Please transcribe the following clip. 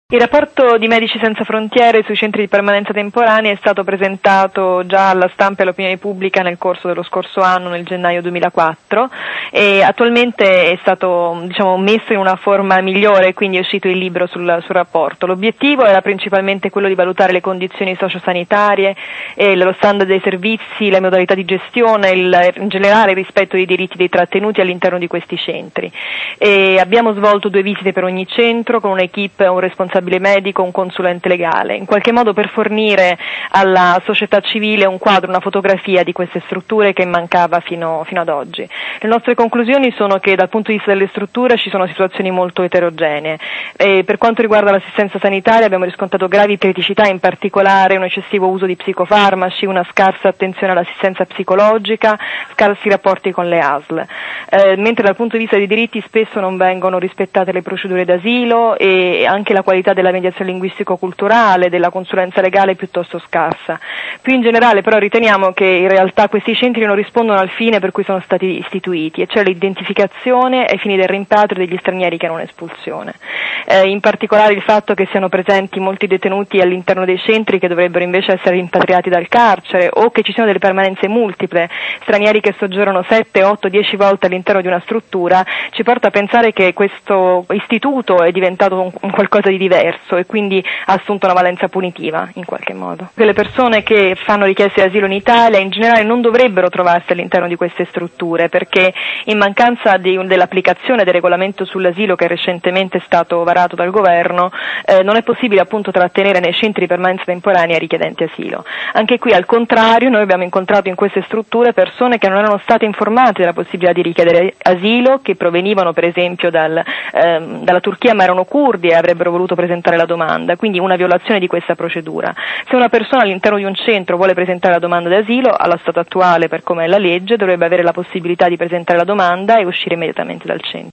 Il rapporto di Medici Senza Frontiere sui centri di permanenza temporanea è stato presentato già alla stampa e all'opinione pubblica nel corso dello scorso anno, nel gennaio 2004, e attualmente è stato messo in una forma migliore, quindi è uscito il libro sul rapporto. L'obiettivo era principalmente quello di valutare le condizioni sociosanitarie, lo standard dei servizi, le modalità di gestione, in generale il rispetto dei diritti dei trattenuti all'interno di questi centri. Abbiamo svolto 2 visite per ogni centro con un'equipe, un responsabile medico, un consulente legale, in qualche modo per fornire alla società civile un quadro, una fotografia di queste strutture che mancava fino ad oggi. Le nostre conclusioni sono che dal punto di vista delle strutture ci sono situazioni molto eterogenee. Per quanto riguarda l'assistenza sanitaria abbiamo riscontrato gravi criticità, in particolare un eccessivo uso di psicofarmaci, una scarsa attenzione all'assistenza psicologica, scarsi rapporti con le ASL. Mentre dal punto di vista dei diritti spesso non vengono rispettate le procedure d'asilo e anche la qualità della mediazione linguistico-culturale, della consulenza legale è piuttosto scarsa. Più in generale però riteniamo che in realtà questi centri non rispondono al fine per cui sono stati istituiti, e cioè l'identificazione ai fini del rimpatrio degli stranieri che hanno un'espulsione. In particolare il fatto che siano presenti molti detenuti all'interno dei centri che dovrebbero invece essere rimpatriati dal carcere, o che ci siano delle permanenze multiple, stranieri che soggiornano 7, 8, 10 volte all'interno di una struttura, ci porta a pensare che questo istituto è diventato un qualcosa di diverso e quindi ha assunto una valenza punitiva in qualche modo. Le persone che fanno richieste di asilo in Italia in generale non dovrebbero trovarsi all'interno di queste strutture, perché in mancanza dell'applicazione del regolamento sull'asilo che recentemente è stato varato dal governo, non è possibile appunto trattenere nei centri di permanenza temporanea richiedenti asilo. Anche qui al contrario noi abbiamo incontrato in queste strutture persone che non erano state informate della possibilità di richiedere asilo, che provenivano per esempio dalla Turchia ma erano curdi e avrebbero voluto presentare la domanda, quindi una violazione di questa procedura. Se una persona all'interno di un centro vuole presentare la domanda d'asilo, allo stato attuale per come è la legge dovrebbe avere la possibilità di presentare la domanda e uscire immediatamente dal centro.